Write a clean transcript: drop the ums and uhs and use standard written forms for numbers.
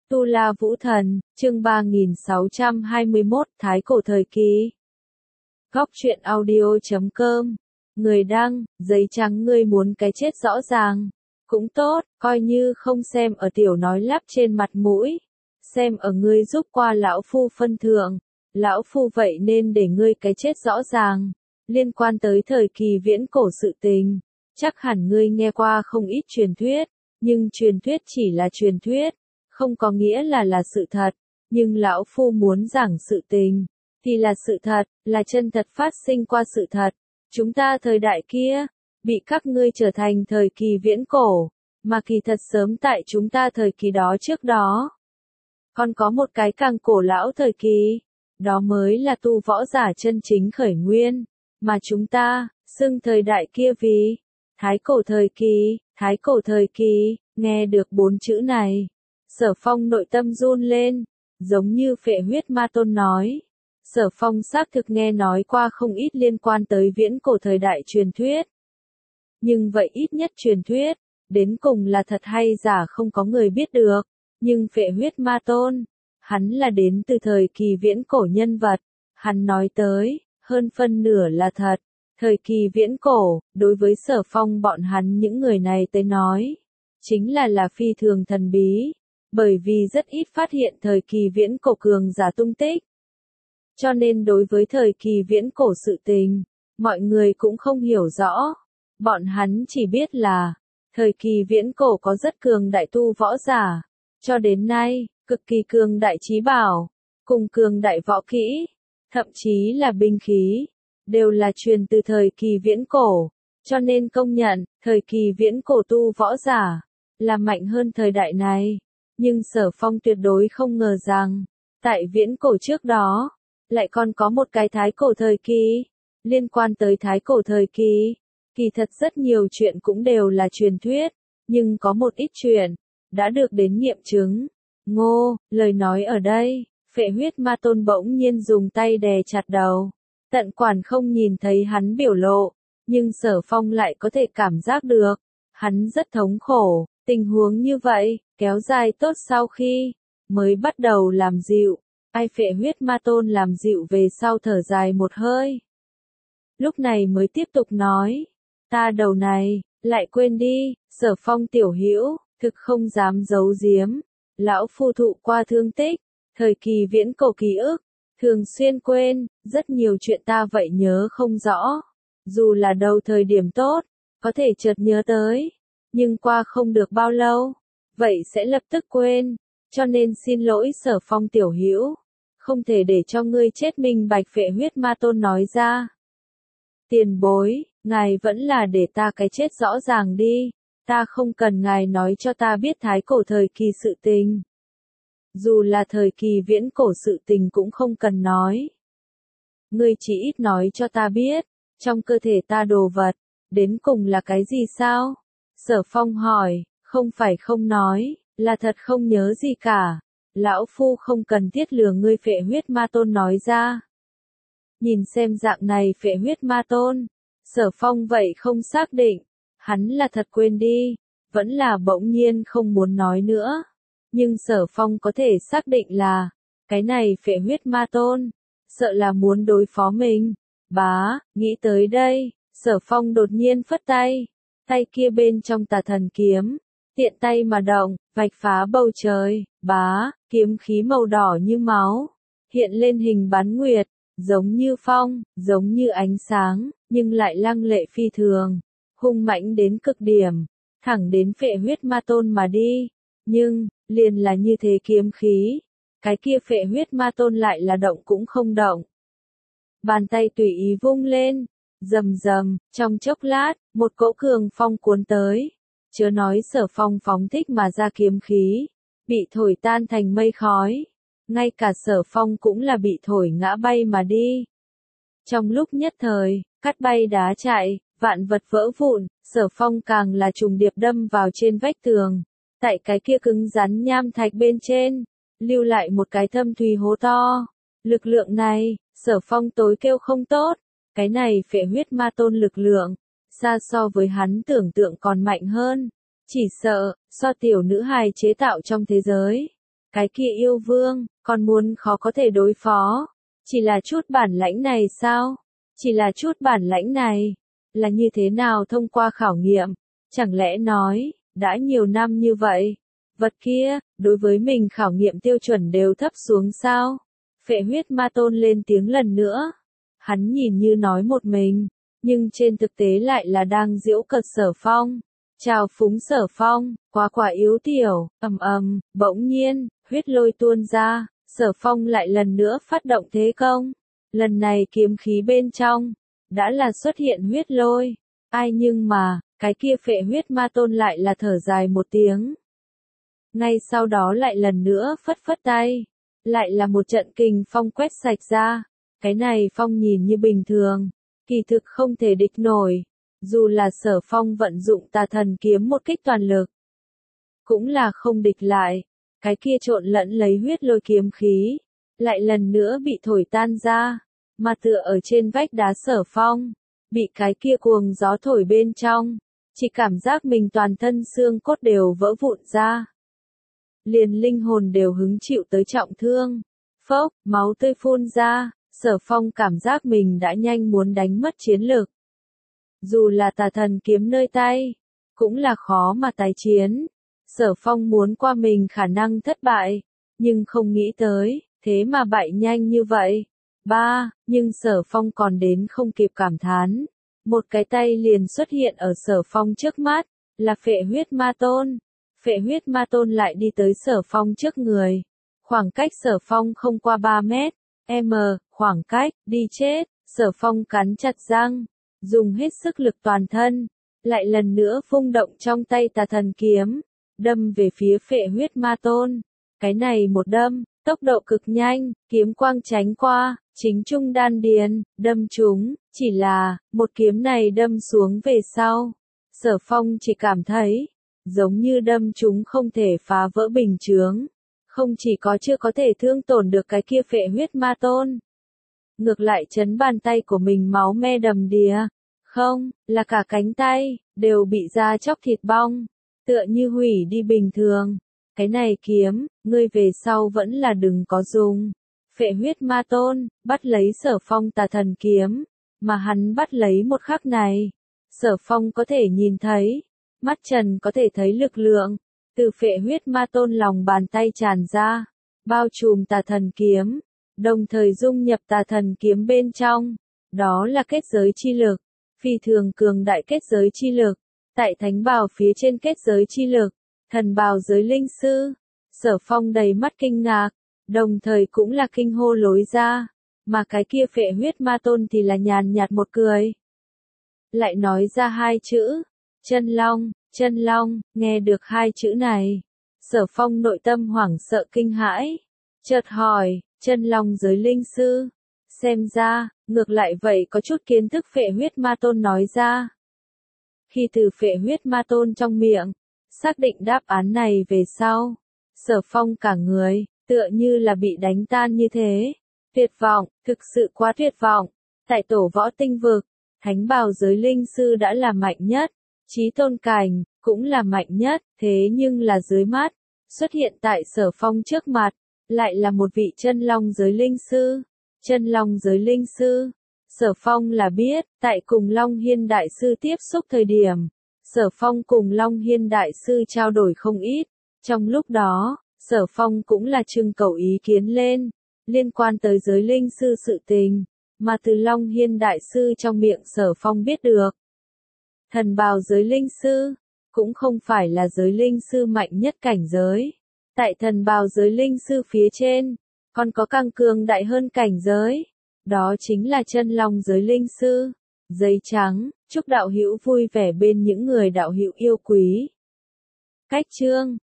Tu La Vũ Thần, chương 3621, Thái Cổ Thời Kỳ. Góc truyện audio.com. Người đăng, giấy trắng ngươi muốn cái chết rõ ràng. Cũng tốt, coi như không xem ở tiểu nói lắp trên mặt mũi. Xem ở ngươi giúp qua lão phu phân thượng. Lão phu vậy nên để ngươi cái chết rõ ràng. Liên quan tới thời kỳ viễn cổ sự tình. Chắc hẳn ngươi nghe qua không ít truyền thuyết. Nhưng truyền thuyết chỉ là truyền thuyết. Không có nghĩa là sự thật, nhưng lão phu muốn giảng sự tình, thì là sự thật, là chân thật phát sinh qua sự thật. Chúng ta thời đại kia, bị các ngươi trở thành thời kỳ viễn cổ, mà kỳ thật sớm tại chúng ta thời kỳ đó trước đó. Còn có một cái càng cổ lão thời kỳ, đó mới là tu võ giả chân chính khởi nguyên, mà chúng ta, xưng thời đại kia vì Thái Cổ Thời Kỳ, Thái Cổ Thời Kỳ, nghe được 4 chữ này. Sở Phong nội tâm run lên, giống như Phệ Huyết Ma Tôn nói. Sở Phong xác thực nghe nói qua không ít liên quan tới viễn cổ thời đại truyền thuyết. Nhưng vậy ít nhất truyền thuyết, đến cùng là thật hay giả không có người biết được. Nhưng Phệ Huyết Ma Tôn, hắn là đến từ thời kỳ viễn cổ nhân vật. Hắn nói tới, hơn phân nửa là thật. Thời kỳ viễn cổ, đối với Sở Phong bọn hắn những người này tới nói, chính là phi thường thần bí. Bởi vì rất ít phát hiện thời kỳ viễn cổ cường giả tung tích. Cho nên đối với thời kỳ viễn cổ sự tình, mọi người cũng không hiểu rõ. Bọn hắn chỉ biết là, thời kỳ viễn cổ có rất cường đại tu võ giả. Cho đến nay, cực kỳ cường đại trí bảo, cùng cường đại võ kỹ, thậm chí là binh khí, đều là truyền từ thời kỳ viễn cổ. Cho nên công nhận, thời kỳ viễn cổ tu võ giả, là mạnh hơn thời đại này. Nhưng Sở Phong tuyệt đối không ngờ rằng, tại viễn cổ trước đó, lại còn có một cái Thái Cổ Thời Kỳ. Liên quan tới Thái Cổ Thời Kỳ, kỳ thật rất nhiều chuyện cũng đều là truyền thuyết, nhưng có một ít chuyện, đã được đến nghiệm chứng. Ngô, lời nói ở đây, Phệ Huyết Ma Tôn bỗng nhiên dùng tay đè chặt đầu, tận quản không nhìn thấy hắn biểu lộ, nhưng Sở Phong lại có thể cảm giác được, hắn rất thống khổ. Tình huống như vậy, kéo dài tốt sau khi, mới bắt đầu làm dịu. Ai Phệ Huyết Ma Tôn làm dịu về sau thở dài một hơi. Lúc này mới tiếp tục nói, ta đầu này, lại quên đi, Sở Phong tiểu hữu, thực không dám giấu giếm. Lão phu thụ qua thương tích, thời kỳ viễn cổ ký ức, thường xuyên quên, rất nhiều chuyện ta vậy nhớ không rõ. Dù là đầu thời điểm tốt, có thể chợt nhớ tới. Nhưng qua không được bao lâu, vậy sẽ lập tức quên, cho nên xin lỗi Sở Phong tiểu hữu, không thể để cho ngươi chết minh bạch. Phệ Huyết Ma Tôn nói ra. Tiền bối, ngài vẫn là để ta cái chết rõ ràng đi, ta không cần ngài nói cho ta biết Thái Cổ Thời Kỳ sự tình. Dù là thời kỳ viễn cổ sự tình cũng không cần nói. Ngươi chỉ ít nói cho ta biết, trong cơ thể ta đồ vật, đến cùng là cái gì sao? Sở Phong hỏi, không phải không nói, là thật không nhớ gì cả. Lão phu không cần thiết lừa ngươi. Phệ Huyết Ma Tôn nói ra. Nhìn xem dạng này Phệ Huyết Ma Tôn, Sở Phong vậy không xác định, hắn là thật quên đi, vẫn là bỗng nhiên không muốn nói nữa. Nhưng Sở Phong có thể xác định là, cái này Phệ Huyết Ma Tôn, sợ là muốn đối phó mình. Bá, nghĩ tới đây, Sở Phong đột nhiên phất tay. Tay kia bên trong Tà Thần kiếm, tiện tay mà động, vạch phá bầu trời. Bá, kiếm khí màu đỏ như máu, hiện lên hình bán nguyệt, giống như phong, giống như ánh sáng, nhưng lại lăng lệ phi thường, hung mãnh đến cực điểm, thẳng đến Phệ Huyết Ma Tôn mà đi. Nhưng, liền là như thế kiếm khí, cái kia Phệ Huyết Ma Tôn lại là động cũng không động. Bàn tay tùy ý vung lên, rầm rầm, trong chốc lát, một cỗ cường phong cuốn tới. Chớ nói Sở Phong phóng thích mà ra kiếm khí, bị thổi tan thành mây khói. Ngay cả Sở Phong cũng là bị thổi ngã bay mà đi. Trong lúc nhất thời, cắt bay đá chạy, vạn vật vỡ vụn, Sở Phong càng là trùng điệp đâm vào trên vách tường. Tại cái kia cứng rắn nham thạch bên trên, lưu lại một cái thâm thùy hố to. Lực lượng này, Sở Phong tối kêu không tốt. Cái này Phệ Huyết Ma Tôn lực lượng, xa so với hắn tưởng tượng còn mạnh hơn. Chỉ sợ, so tiểu nữ hài chế tạo trong thế giới. Cái kia yêu vương, còn muốn khó có thể đối phó. Chỉ là chút bản lãnh này sao? Chỉ là chút bản lãnh này. Là như thế nào thông qua khảo nghiệm? Chẳng lẽ nói, đã nhiều năm như vậy, vật kia, đối với mình khảo nghiệm tiêu chuẩn đều thấp xuống sao? Phệ huyết ma tôn lên tiếng lần nữa. Hắn nhìn như nói một mình, nhưng trên thực tế lại là đang giễu cợt Sở Phong. Chào phúng Sở Phong, quá yếu tiểu, bỗng nhiên, huyết lôi tuôn ra, Sở Phong lại lần nữa phát động thế công. Lần này kiếm khí bên trong, đã là xuất hiện huyết lôi. Ai nhưng mà, cái kia phệ huyết ma tôn lại là thở dài một tiếng. Ngay sau đó lại lần nữa phất phất tay. Lại là một trận kình phong quét sạch ra. Cái này phong nhìn như bình thường, kỳ thực không thể địch nổi. Dù là Sở Phong vận dụng tà thần kiếm một kích toàn lực, cũng là không địch lại. Cái kia trộn lẫn lấy huyết lôi kiếm khí, lại lần nữa bị thổi tan ra, mà tựa ở trên vách đá Sở Phong, bị cái kia cuồng gió thổi bên trong, chỉ cảm giác mình toàn thân xương cốt đều vỡ vụn ra. Liền linh hồn đều hứng chịu tới trọng thương. Phốc, máu tươi phun ra, Sở Phong cảm giác mình đã nhanh muốn đánh mất chiến lực. Dù là tà thần kiếm nơi tay, cũng là khó mà tái chiến. Sở Phong muốn qua mình khả năng thất bại, nhưng không nghĩ tới, thế mà bại nhanh như vậy. Nhưng Sở Phong còn đến không kịp cảm thán. Một cái tay liền xuất hiện ở Sở Phong trước mắt, là phệ huyết ma tôn. Phệ huyết ma tôn lại đi tới Sở Phong trước người. Khoảng cách Sở Phong không qua 3 mét. Khoảng cách, đi chết. Sở Phong cắn chặt răng, dùng hết sức lực toàn thân, lại lần nữa vung động trong tay tà thần kiếm, đâm về phía phệ huyết ma tôn. Cái này một đâm, tốc độ cực nhanh, kiếm quang tránh qua, chính trung đan điền, đâm trúng, chỉ là, một kiếm này đâm xuống về sau. Sở Phong chỉ cảm thấy, giống như đâm trúng không thể phá vỡ bình chướng. Không chỉ có chưa có thể thương tổn được cái kia phệ huyết ma tôn, ngược lại chấn bàn tay của mình máu me đầm đìa. Không, là cả cánh tay, đều bị da chóc thịt bong, tựa như hủy đi bình thường. Cái này kiếm, ngươi về sau vẫn là đừng có dùng. Phệ huyết ma tôn, bắt lấy Sở Phong tà thần kiếm, mà hắn bắt lấy một khắc này. Sở Phong có thể nhìn thấy, mắt trần có thể thấy lực lượng, từ phệ huyết ma tôn lòng bàn tay tràn ra, bao trùm tà thần kiếm, đồng thời dung nhập tà thần kiếm bên trong. Đó là kết giới chi lực, phi thường cường đại kết giới chi lực, tại thánh bào phía trên kết giới chi lực, thần bào giới linh sư. Sở Phong đầy mắt kinh ngạc, đồng thời cũng là kinh hô lối ra, mà cái kia phệ huyết ma tôn thì là nhàn nhạt một cười. Lại nói ra hai chữ, chân long, nghe được hai chữ này. Sở Phong nội tâm hoảng sợ kinh hãi, chợt hỏi, chân long giới linh sư, xem ra, ngược lại vậy có chút kiến thức phệ huyết ma tôn nói ra. Khi từ phệ huyết ma tôn trong miệng, xác định đáp án này về sau, Sở Phong cả người, tựa như là bị đánh tan như thế. Tuyệt vọng, thực sự quá tuyệt vọng. Tại tổ võ tinh vực, thánh bào giới linh sư đã là mạnh nhất, chí tôn cảnh, cũng là mạnh nhất, thế nhưng là dưới mắt, xuất hiện tại Sở Phong trước mặt, lại là một vị chân long giới linh sư. Chân long giới linh sư. Sở Phong là biết, tại cùng Long Hiên Đại Sư tiếp xúc thời điểm, Sở Phong cùng Long Hiên Đại Sư trao đổi không ít. Trong lúc đó, Sở Phong cũng là trưng cầu ý kiến lên, liên quan tới giới linh sư sự tình, mà từ Long Hiên Đại Sư trong miệng Sở Phong biết được. Thần bào giới linh sư, cũng không phải là giới linh sư mạnh nhất cảnh giới. Tại thần bào giới linh sư phía trên, còn có càng cường đại hơn cảnh giới. Đó chính là chân long giới linh sư. Giấy trắng, chúc đạo hữu vui vẻ bên những người đạo hữu yêu quý. Cách chương